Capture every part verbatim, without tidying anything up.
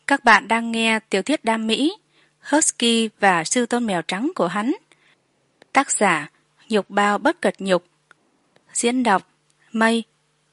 Các bạn đang nghe tiểu thuyết đam mỹ Husky và sư tôn mèo trắng của hắn. Tác giả Nhục Bao Bất Cật Nhục. Diễn đọc Mây.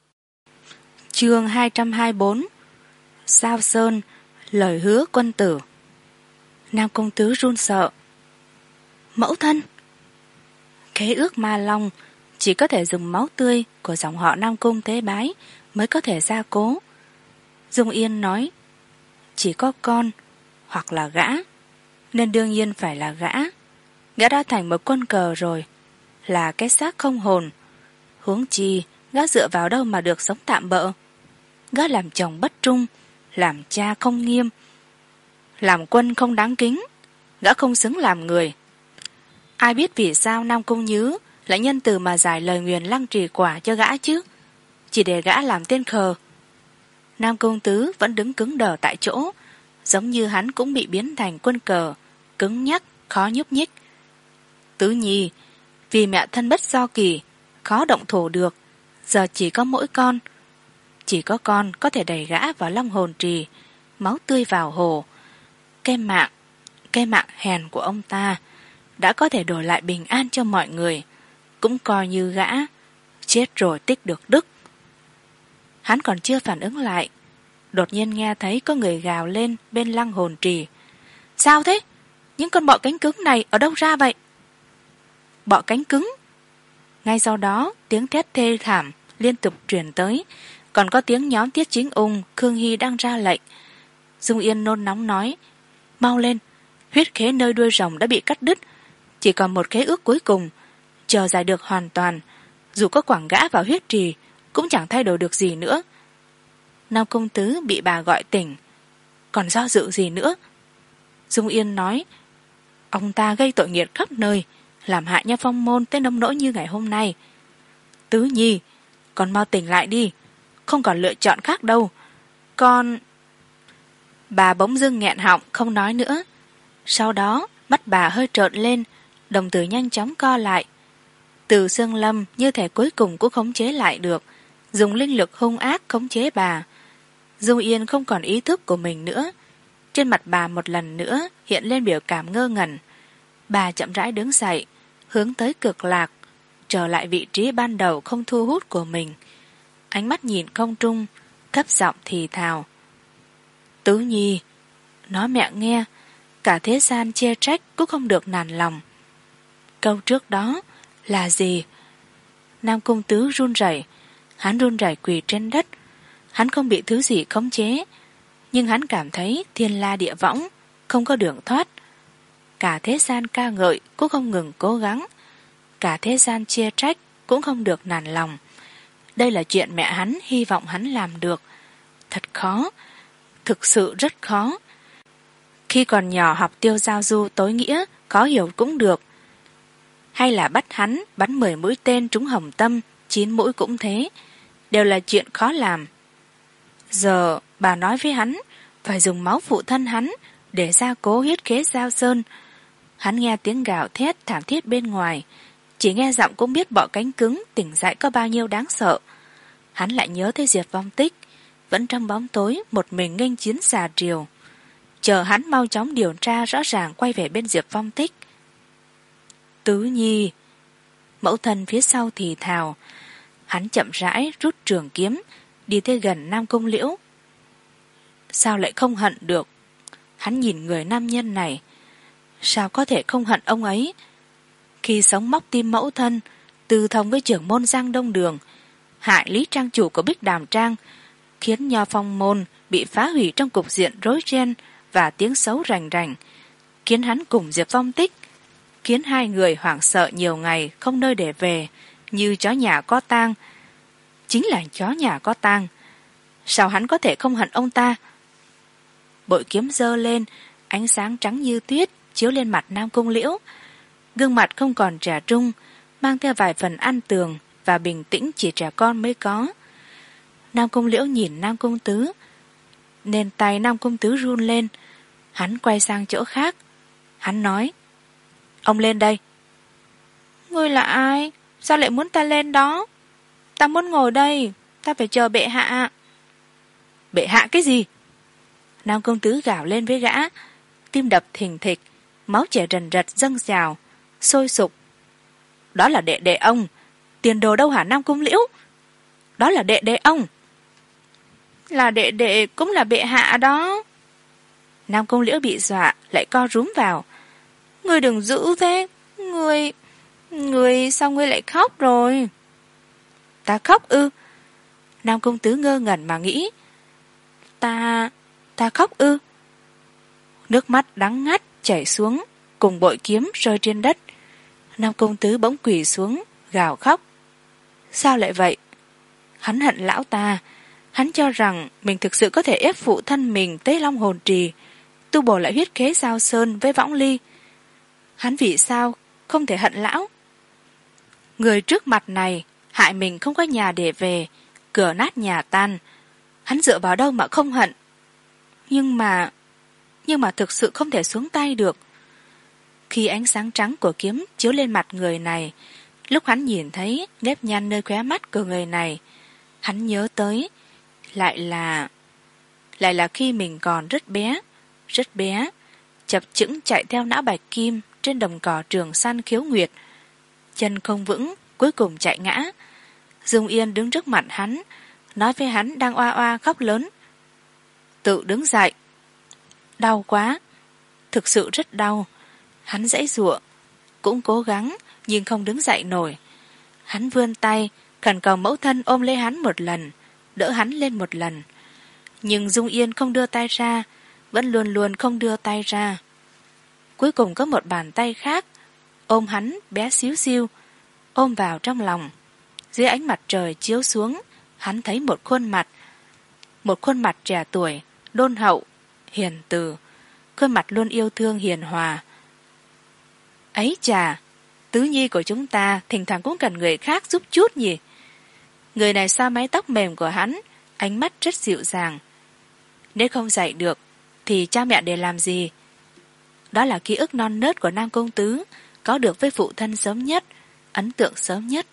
Chương hai trăm hai mươi bốn. Sao Sơn, lời hứa quân tử. Nam công tứ run sợ. Mẫu thân. Khế ước Ma Long chỉ có thể dùng máu tươi của dòng họ Nam Cung tế bái mới có thể gia cố. Dung Yên nói, chỉ có con hoặc là gã, nên đương nhiên phải là gã. Gã đã thành một quân cờ rồi, là cái xác không hồn. Huống chi gã dựa vào đâu mà được sống tạm bợ. Gã làm chồng bất trung, làm cha không nghiêm, làm quân không đáng kính. Gã không xứng làm người. Ai biết vì sao Nam Cung Nhứ lại nhân từ mà giải lời nguyền Lăng Trì Quả cho gã chứ, chỉ để gã làm tên khờ. Nam Cung Tứ vẫn đứng cứng đờ tại chỗ, giống như hắn cũng bị biến thành quân cờ, cứng nhắc, khó nhúc nhích. Tứ Nhi, vì mẹ thân bất do kỳ, khó động thủ được, giờ chỉ có mỗi con. Chỉ có con có thể đẩy gã vào Long Hồn Trì, máu tươi vào hồ. Cái mạng, cái mạng hèn của ông ta đã có thể đổi lại bình an cho mọi người, cũng coi như gã chết rồi tích được đức. Hắn còn chưa phản ứng lại, đột nhiên nghe thấy có người gào lên bên Lăng Hồn Trì. Sao thế? Những con bọ cánh cứng này ở đâu ra vậy? Bọ cánh cứng? Ngay sau đó tiếng thét thê thảm liên tục truyền tới, còn có tiếng nhóm Tiết Chính Ung, Khương Hy đang ra lệnh. Dung Yên nôn nóng nói, mau lên, huyết khế nơi đuôi rồng đã bị cắt đứt, chỉ còn một khế ước cuối cùng, chờ giải được hoàn toàn, dù có quẳng gã vào huyết trì cũng chẳng thay đổi được gì nữa. Nam Công Tứ bị bà gọi tỉnh, còn do dự gì nữa? Dung Yên nói, ông ta gây tội nghiệt khắp nơi, làm hại Nha Phong môn tới nông nỗi như ngày hôm nay. Tứ Nhi, con mau tỉnh lại đi, không còn lựa chọn khác đâu. Con... Bà bỗng dưng nghẹn họng không nói nữa. Sau đó mắt bà hơi trợn lên, đồng tử nhanh chóng co lại. Từ Sương Lâm như thể cuối cùng cũng khống chế lại được, dùng linh lực hung ác khống chế bà. Dung Yên không còn ý thức của mình nữa. Trên mặt bà một lần nữa hiện lên biểu cảm ngơ ngẩn. Bà chậm rãi đứng dậy, hướng tới Cực Lạc, trở lại vị trí ban đầu không thu hút của mình. Ánh mắt nhìn không trung, thấp giọng thì thào. Tứ Nhi, nói mẹ nghe, cả thế gian chê trách cũng không được nản lòng. Câu trước đó là gì? Nam Cung Tứ run rẩy, hắn run rẩy quỳ trên đất. Hắn không bị thứ gì khống chế, nhưng hắn cảm thấy thiên la địa võng, không có đường thoát. Cả thế gian ca ngợi cũng không ngừng cố gắng, cả thế gian chê trách cũng không được nản lòng. Đây là chuyện mẹ hắn hy vọng hắn làm được. Thật khó, thực sự rất khó. Khi còn nhỏ học Tiêu Giao Du tối nghĩa, khó hiểu cũng được. Hay là bắt hắn bắn mười mũi tên trúng hồng tâm, chín mũi cũng thế, đều là chuyện khó làm. Giờ bà nói với hắn phải dùng máu phụ thân hắn để gia cố huyết khế Giao Sơn. Hắn nghe tiếng gào thét thảm thiết bên ngoài, chỉ nghe giọng cũng biết bọ cánh cứng tỉnh dậy có bao nhiêu đáng sợ. Hắn lại nhớ tới Diệp Vong Tích vẫn trong bóng tối một mình nghênh chiến xà triều, chờ hắn mau chóng điều tra rõ ràng quay về bên Diệp Vong Tích. Tứ Nhi, mẫu thân phía sau thì thào. Hắn chậm rãi rút trường kiếm, đi tới gần Nam Cung Liễu. Sao lại không hận được? Hắn nhìn người nam nhân này, sao có thể không hận ông ấy? Khi sống móc tim mẫu thân, tư thông với trưởng môn Giang Đông Đường, hại Lý Trang chủ của Bích Đàm Trang, khiến Nho Phong môn bị phá hủy trong cục diện rối ren và tiếng xấu rành rành, khiến hắn cùng Diệp Vong Tích, khiến hai người hoảng sợ nhiều ngày không nơi để về, như chó nhà có tang. Chính là chó nhà có tang. Sao hắn có thể không hận ông ta? Bội kiếm giơ lên, ánh sáng trắng như tuyết chiếu lên mặt Nam Cung Liễu. Gương mặt không còn trẻ trung, mang theo vài phần an tường và bình tĩnh chỉ trẻ con mới có. Nam Cung Liễu nhìn Nam Cung Tứ, nên tay Nam Cung Tứ run lên. Hắn quay sang chỗ khác. Hắn nói, ông lên đây. Ngươi là ai? Sao lại muốn ta lên đó? Ta muốn ngồi đây, ta phải chờ bệ hạ. Bệ hạ cái gì? Nam công tứ gào lên với gã, tim đập thình thịch, máu chảy rần rật dâng trào, sôi sục. Đó là đệ đệ ông. Tiền đồ đâu hả Nam Cung Liễu? Đó là đệ đệ ông. Là đệ đệ cũng là bệ hạ đó. Nam Cung Liễu bị dọa, lại co rúm vào. Ngươi đừng giữ thế. Ngươi... Ngươi sao ngươi lại khóc rồi? Ta khóc ư? Nam Cung Tứ ngơ ngẩn mà nghĩ. Ta... ta khóc ư? Nước mắt đắng ngắt chảy xuống, cùng bội kiếm rơi trên đất. Nam Cung Tứ bỗng quỳ xuống, gào khóc. Sao lại vậy? Hắn hận lão ta. Hắn cho rằng mình thực sự có thể ép phụ thân mình tới Long Hồn Trì, tu bổ lại huyết kế Giao Sơn với Võng Ly. Hắn vì sao không thể hận lão? Người trước mặt này hại mình không có nhà để về, cửa nát nhà tan. Hắn dựa vào đâu mà không hận? Nhưng mà... Nhưng mà thực sự không thể xuống tay được. Khi ánh sáng trắng của kiếm chiếu lên mặt người này, lúc hắn nhìn thấy nếp nhăn nơi khóe mắt của người này, hắn nhớ tới lại là lại là khi mình còn rất bé, rất bé, chập chững chạy theo não bạch kim trên đồng cỏ trường săn khiếu nguyệt, chân không vững, cuối cùng chạy ngã. Dung Yên đứng trước mặt hắn, nói với hắn đang oa oa khóc lớn. Tự đứng dậy. Đau quá, thực sự rất đau. Hắn giãy giụa, cũng cố gắng nhưng không đứng dậy nổi. Hắn vươn tay khẩn cầu mẫu thân ôm lấy hắn một lần, đỡ hắn lên một lần. Nhưng Dung Yên không đưa tay ra, vẫn luôn luôn không đưa tay ra. Cuối cùng có một bàn tay khác ôm hắn bé xíu xiu, ôm vào trong lòng. Dưới ánh mặt trời chiếu xuống, hắn thấy một khuôn mặt, một khuôn mặt trẻ tuổi, đôn hậu, hiền từ, khuôn mặt luôn yêu thương hiền hòa. Ấy chà, Tứ Nhi của chúng ta thỉnh thoảng cũng cần người khác giúp chút nhỉ. Người này xoa mái tóc mềm của hắn, ánh mắt rất dịu dàng. Nếu không dạy được thì cha mẹ để làm gì? Đó là ký ức non nớt của Nam Công Tứ, có được với phụ thân sớm nhất, ấn tượng sớm nhất.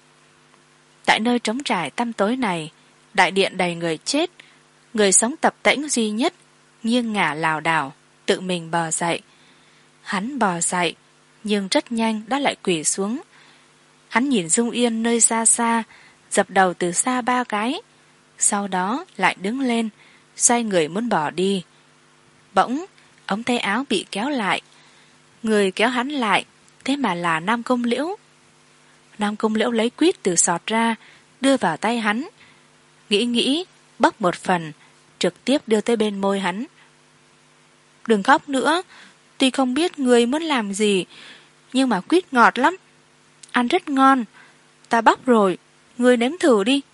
Tại nơi trống trải tăm tối này, đại điện đầy người chết, người sống tập tễnh duy nhất nghiêng ngả lảo đảo, tự mình bò dậy. Hắn bò dậy, nhưng rất nhanh đã lại quỳ xuống. Hắn nhìn Dung Yên nơi xa xa, dập đầu từ xa ba cái, sau đó lại đứng lên, xoay người muốn bỏ đi. Bỗng, ống tay áo bị kéo lại. Người kéo hắn lại, thế mà là Nam Cung Liễu. Nam Cung Liễu lấy quýt từ sọt ra, đưa vào tay hắn. Nghĩ nghĩ, bóc một phần, trực tiếp đưa tới bên môi hắn. Đừng khóc nữa, tuy không biết người muốn làm gì, nhưng mà quýt ngọt lắm, ăn rất ngon. Ta bóc rồi, người nếm thử đi.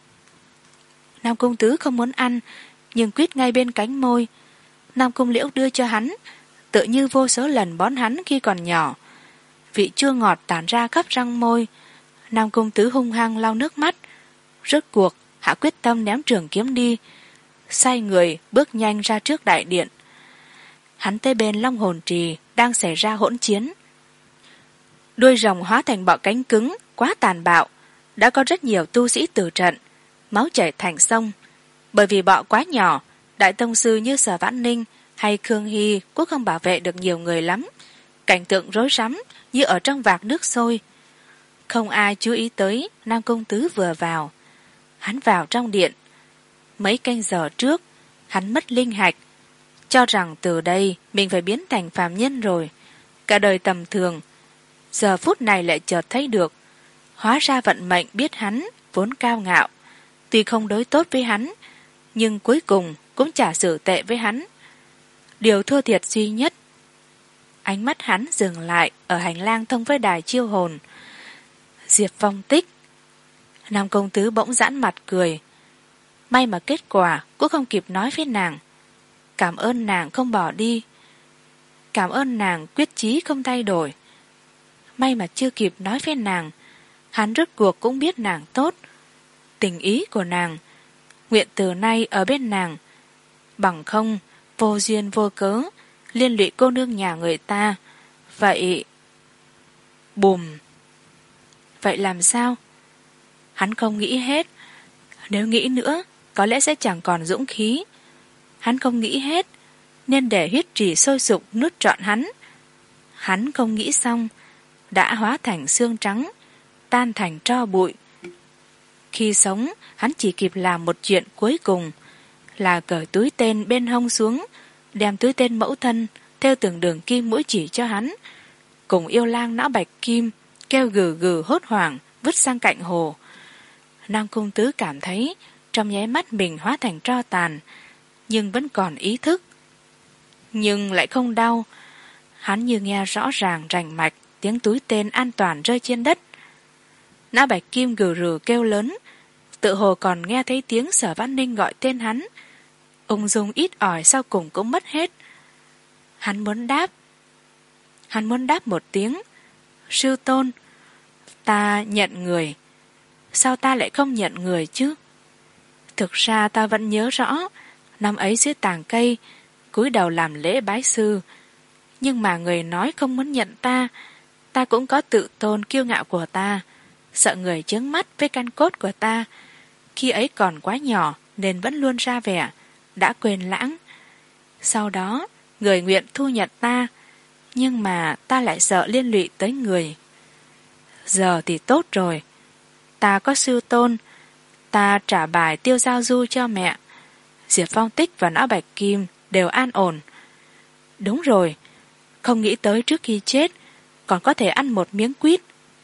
Nam Cung Tứ không muốn ăn, nhưng quýt ngay bên cánh môi. Nam Cung Liễu đưa cho hắn, tự như vô số lần bón hắn khi còn nhỏ. Vị chua ngọt tản ra khắp răng môi. Nam Cung Tứ hung hăng lau nước mắt. Rốt cuộc hạ quyết tâm ném trường kiếm đi, xoay người bước nhanh ra trước đại điện. Hắn tới bên Long Hồn Trì đang xảy ra hỗn chiến. Đuôi rồng hóa thành bọ cánh cứng, quá tàn bạo. Đã có rất nhiều tu sĩ tử trận, máu chảy thành sông. Bởi vì bọ quá nhỏ, đại tông sư như Sở Vãn Ninh hay Khương Hy cũng không bảo vệ được nhiều người lắm. Cảnh tượng rối rắm như ở trong vạc nước sôi. Không ai chú ý tới Nam Cung Tứ vừa vào. Hắn vào trong điện. Mấy canh giờ trước, hắn mất linh hạch, cho rằng từ đây mình phải biến thành phàm nhân rồi, cả đời tầm thường. Giờ phút này lại chợt thấy được, hóa ra vận mệnh biết hắn vốn cao ngạo, tuy không đối tốt với hắn, nhưng cuối cùng cũng chả xử tệ với hắn. Điều thua thiệt duy nhất. Ánh mắt hắn dừng lại ở hành lang thông với đài chiêu hồn. Diệp Phong Tích. Nam Công Tứ bỗng giãn mặt cười. May mà kết quả cũng không kịp nói với nàng. Cảm ơn nàng không bỏ đi. Cảm ơn nàng quyết chí không thay đổi. May mà chưa kịp nói với nàng. Hắn rốt cuộc cũng biết nàng tốt. Tình ý của nàng. Nguyện từ nay ở bên nàng. Bằng không, vô duyên vô cớ, liên lụy cô nương nhà người ta. Vậy... Bùm. Vậy làm sao? Hắn không nghĩ hết. Nếu nghĩ nữa, có lẽ sẽ chẳng còn dũng khí. Hắn không nghĩ hết, nên để huyết trì sôi sục nuốt trọn hắn. Hắn không nghĩ xong, đã hóa thành xương trắng, tan thành tro bụi. Khi sống, hắn chỉ kịp làm một chuyện cuối cùng, là cởi túi tên bên hông xuống, đem túi tên mẫu thân theo từng đường kim mũi chỉ cho hắn, cùng yêu lang não bạch kim kêu gừ gừ hốt hoảng vứt sang cạnh hồ. Nam Cung Tứ cảm thấy trong nháy mắt mình hóa thành tro tàn, nhưng vẫn còn ý thức, nhưng lại không đau. Hắn như nghe rõ ràng rành mạch tiếng túi tên an toàn rơi trên đất. Não bạch kim gừ rừ kêu lớn, tự hồ còn nghe thấy tiếng Sở Văn Ninh gọi tên hắn. Ung dung ít ỏi sau cùng cũng mất hết. Hắn muốn đáp. Hắn muốn đáp một tiếng: sư tôn, ta nhận người. Sao ta lại không nhận người chứ? Thực ra ta vẫn nhớ rõ, năm ấy dưới tàng cây, cúi đầu làm lễ bái sư. Nhưng mà người nói không muốn nhận ta, ta cũng có tự tôn kiêu ngạo của ta, sợ người chướng mắt với căn cốt của ta. Khi ấy còn quá nhỏ nên vẫn luôn ra vẻ, đã quên lãng. Sau đó, người nguyện thu nhận ta, nhưng mà ta lại sợ liên lụy tới người. Giờ thì tốt rồi, ta có sư tôn, ta trả bài tiêu giao du cho mẹ. Diệp Phong Tích và Não Bạch Kim đều an ổn. Đúng rồi, không nghĩ tới trước khi chết còn có thể ăn một miếng quýt.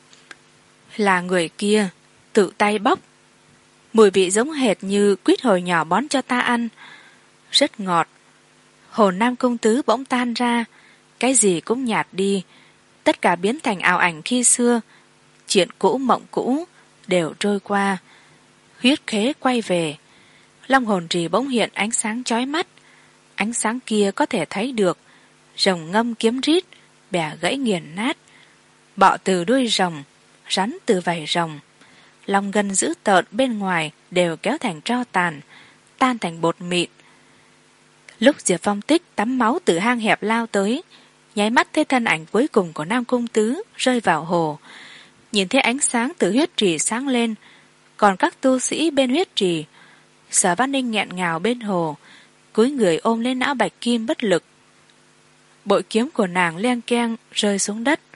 Là người kia tự tay bóc, mùi vị giống hệt như quýt hồi nhỏ bón cho ta ăn, rất ngọt. Hồn Nam Cung Tứ bỗng tan ra, cái gì cũng nhạt đi, tất cả biến thành ảo ảnh khi xưa. Chuyện cũ mộng cũ đều trôi qua, huyết khế quay về. Long hồn trì bỗng hiện ánh sáng chói mắt, ánh sáng kia có thể thấy được rồng ngâm kiếm rít, bẻ gãy nghiền nát, bọ từ đuôi rồng, rắn từ vảy rồng. Long gân dữ tợn bên ngoài đều kéo thành tro tàn, tan thành bột mịn. Lúc Diệp Phong Tích tắm máu từ hang hẹp lao tới, nháy mắt thấy thân ảnh cuối cùng của Nam Cung Tứ rơi vào hồ. Nhìn thấy ánh sáng từ huyết trì sáng lên, còn các tu sĩ bên huyết trì. Sở Văn Ninh nghẹn ngào bên hồ, cúi người ôm lên Não Bạch Kim bất lực. Bội kiếm của nàng leng keng rơi xuống đất.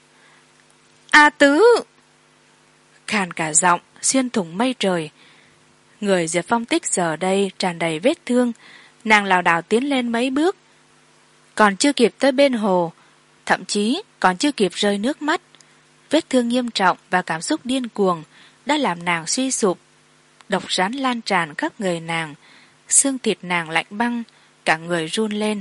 A Tứ! Khàn cả giọng, xuyên thủng mây trời. Người Diệp Phong Tích giờ đây tràn đầy vết thương, nàng lảo đảo tiến lên mấy bước, còn chưa kịp tới bên hồ, thậm chí còn chưa kịp rơi nước mắt. Vết thương nghiêm trọng và cảm xúc điên cuồng đã làm nàng suy sụp. Độc rắn lan tràn khắp người nàng, xương thịt nàng lạnh băng, cả người run lên.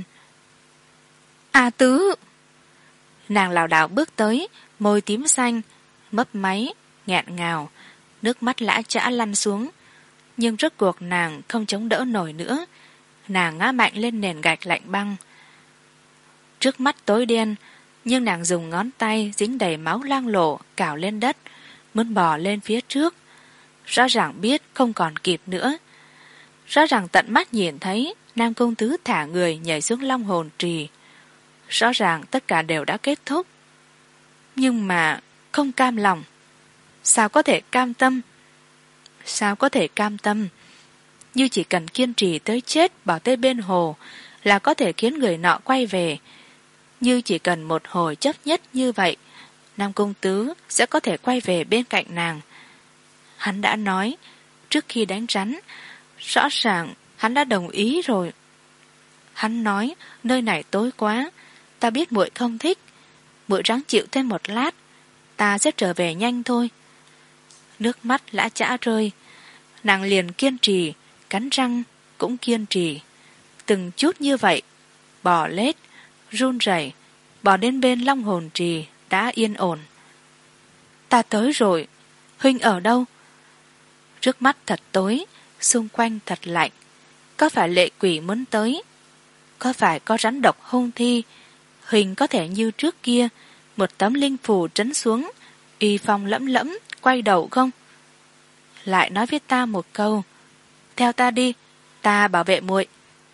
A Tứ! Nàng lảo đảo bước tới, môi tím xanh, mấp máy, nghẹn ngào, nước mắt lã chã lăn xuống. Nhưng rốt cuộc nàng không chống đỡ nổi nữa, nàng ngã mạnh lên nền gạch lạnh băng. Trước mắt tối đen, nhưng nàng dùng ngón tay dính đầy máu loang lổ cào lên đất, muốn bò lên phía trước. Rõ ràng biết không còn kịp nữa. Rõ ràng tận mắt nhìn thấy Nam Cung Tứ thả người nhảy xuống Long hồn trì. Rõ ràng tất cả đều đã kết thúc. Nhưng mà không cam lòng. Sao có thể cam tâm? Sao có thể cam tâm? Như chỉ cần kiên trì tới chết bảo tới bên hồ là có thể khiến người nọ quay về. Như chỉ cần một hồi chấp nhất như vậy, Nam Cung Tứ sẽ có thể quay về bên cạnh nàng. Hắn đã nói, trước khi đánh rắn, rõ ràng hắn đã đồng ý rồi. Hắn nói, nơi này tối quá, ta biết muội không thích, muội ráng chịu thêm một lát, ta sẽ trở về nhanh thôi. Nước mắt lã chã rơi, nàng liền kiên trì, cắn răng cũng kiên trì. Từng chút như vậy, bò lết, run rẩy, bò đến bên Long hồn trì đã yên ổn. Ta tới rồi, huynh ở đâu? Trước mắt thật tối, xung quanh thật lạnh. Có phải lệ quỷ muốn tới? Có phải có rắn độc hung thi? Huynh có thể như trước kia, một tấm linh phù trấn xuống, y phong lẫm lẫm, quay đầu không? Lại nói với ta một câu, theo ta đi, ta bảo vệ muội.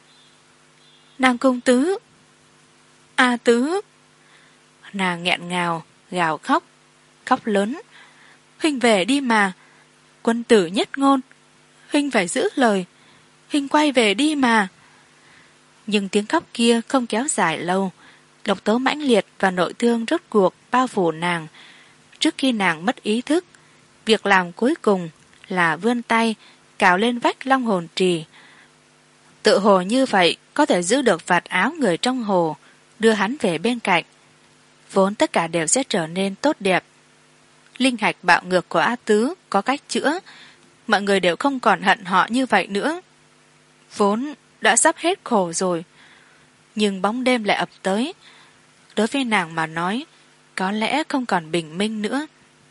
Nam Cung Tứ! A Tứ! Nàng nghẹn ngào, gào khóc, khóc lớn. Huynh về đi mà, quân tử nhất ngôn, huynh phải giữ lời, huynh quay về đi mà. Nhưng tiếng khóc kia không kéo dài lâu. Độc tố mãnh liệt và nội thương rốt cuộc bao phủ nàng. Trước khi nàng mất ý thức, việc làm cuối cùng là vươn tay cào lên vách long hồn trì. Tự hồ như vậy có thể giữ được vạt áo người trong hồ, đưa hắn về bên cạnh. Vốn tất cả đều sẽ trở nên tốt đẹp. Linh hạch bạo ngược của A Tứ có cách chữa, mọi người đều không còn hận họ như vậy nữa. Vốn đã sắp hết khổ rồi, nhưng bóng đêm lại ập tới. Đối với nàng mà nói, có lẽ không còn bình minh nữa.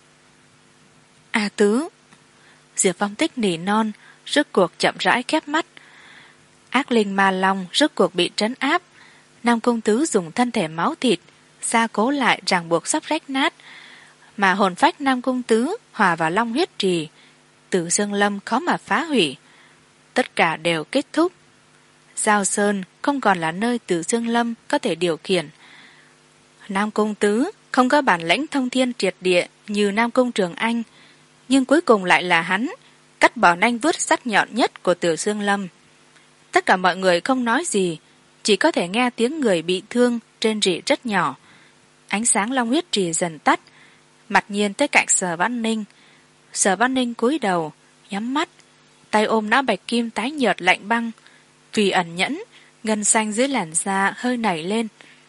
A Tứ, Diệp Phong Tích nỉ non, rốt cuộc chậm rãi khép mắt. Ác linh ma long rốt cuộc bị trấn áp. Nam Cung Tứ dùng thân thể máu thịt gia cố lại ràng buộc sắp rách nát, mà hồn phách Nam Cung Tứ hòa vào long huyết trì, Tử Dương Lâm khó mà phá hủy. Tất cả đều kết thúc. Giao Sơn không còn là nơi Tử Dương Lâm có thể điều khiển. Nam Cung Tứ không có bản lĩnh thông thiên triệt địa như Nam Cung Trường Anh, nhưng cuối cùng lại là hắn cắt bỏ nanh vuốt sắc nhọn nhất của Tử Dương Lâm. Tất cả mọi người không nói gì, chỉ có thể nghe tiếng người bị thương rên rỉ rất nhỏ. Ánh sáng long huyết trì dần tắt, mặt nhiên tới cạnh Sở Văn Ninh. Sở Văn Ninh cúi đầu, nhắm mắt, tay ôm não bạch kim tái nhợt lạnh băng. Vì ẩn nhẫn, ngân xanh dưới làn da hơi nảy lên.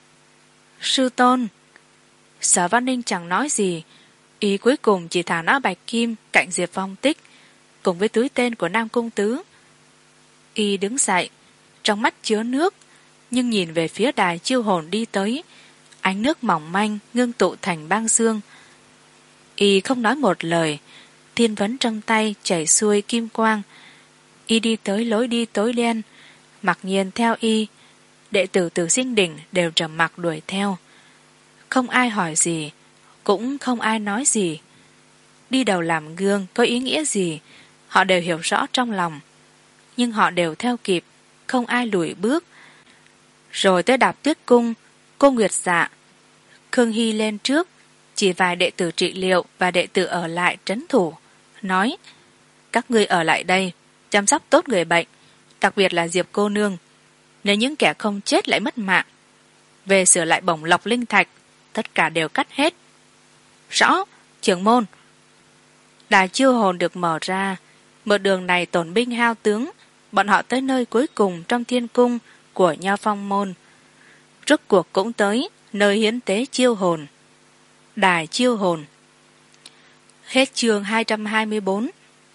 Sư tôn! Sở Văn Ninh chẳng nói gì, ý cuối cùng chỉ thả não bạch kim cạnh Diệp Phong Tích, cùng với túi tên của Nam Cung Tứ. Y đứng dậy, trong mắt chứa nước, nhưng nhìn về phía đài chiêu hồn đi tới, ánh nước mỏng manh ngưng tụ thành băng xương. Y không nói một lời, thiên vấn trong tay chảy xuôi kim quang. Y đi tới lối đi tối đen, mặc nhiên theo y, đệ tử Tử Sinh Đỉnh đều trầm mặc đuổi theo. Không ai hỏi gì, cũng không ai nói gì. Đi đầu làm gương có ý nghĩa gì, họ đều hiểu rõ trong lòng. Nhưng họ đều theo kịp, không ai lùi bước. Rồi tới Đạp Tuyết Cung, cô Nguyệt Dạ, Khương Hy lên trước, chỉ vài đệ tử trị liệu và đệ tử ở lại trấn thủ, nói: các ngươi ở lại đây, chăm sóc tốt người bệnh, đặc biệt là Diệp cô nương. Nếu những kẻ không chết lại mất mạng, về sửa lại bổng lộc linh thạch, tất cả đều cắt hết. Rõ, trưởng môn. Đài chiêu hồn được mở ra, một đường này tổn binh hao tướng, bọn họ tới nơi cuối cùng trong thiên cung của Nho Phong môn. Rốt cuộc cũng tới nơi hiến tế chiêu hồn, đài chiêu hồn. Hết chương hai trăm hai mươi bốn.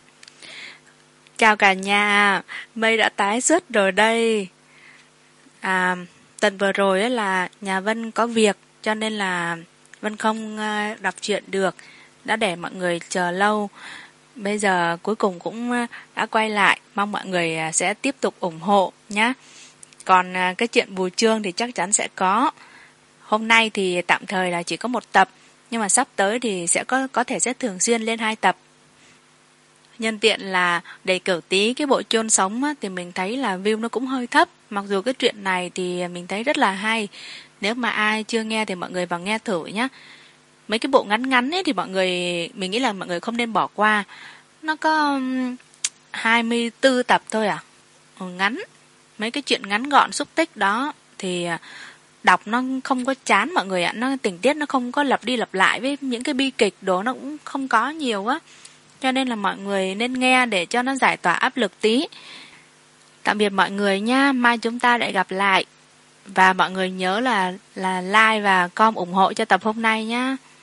Chào cả nhà, mây đã tái xuất rồi đây. À, tuần vừa rồi là nhà Vân có việc, cho nên là Vân không đọc truyện được, đã để mọi người chờ lâu. Bây giờ cuối cùng cũng đã quay lại, mong mọi người sẽ tiếp tục ủng hộ nhé. Còn cái chuyện bù chương thì chắc chắn sẽ có. Hôm nay thì tạm thời là chỉ có một tập, nhưng mà sắp tới thì sẽ có có thể sẽ thường xuyên lên hai tập. Nhân tiện là đề cử tí cái bộ chôn sống á, thì mình thấy là view nó cũng hơi thấp. Mặc dù cái chuyện này thì mình thấy rất là hay. Nếu mà ai chưa nghe thì mọi người vào nghe thử nhé. Mấy cái bộ ngắn ngắn ấy thì mọi người, mình nghĩ là mọi người không nên bỏ qua. Nó có hai mươi tư tập thôi à. Ừ, ngắn. Mấy cái chuyện ngắn gọn xúc tích đó thì đọc nó không có chán mọi người ạ. Nó tình tiết nó không có lặp đi lặp lại, với những cái bi kịch đồ nó cũng không có nhiều á. Cho nên là mọi người nên nghe để cho nó giải tỏa áp lực tí. Tạm biệt mọi người nha, mai chúng ta lại gặp lại. Và mọi người nhớ là là like và com ủng hộ cho tập hôm nay nhá.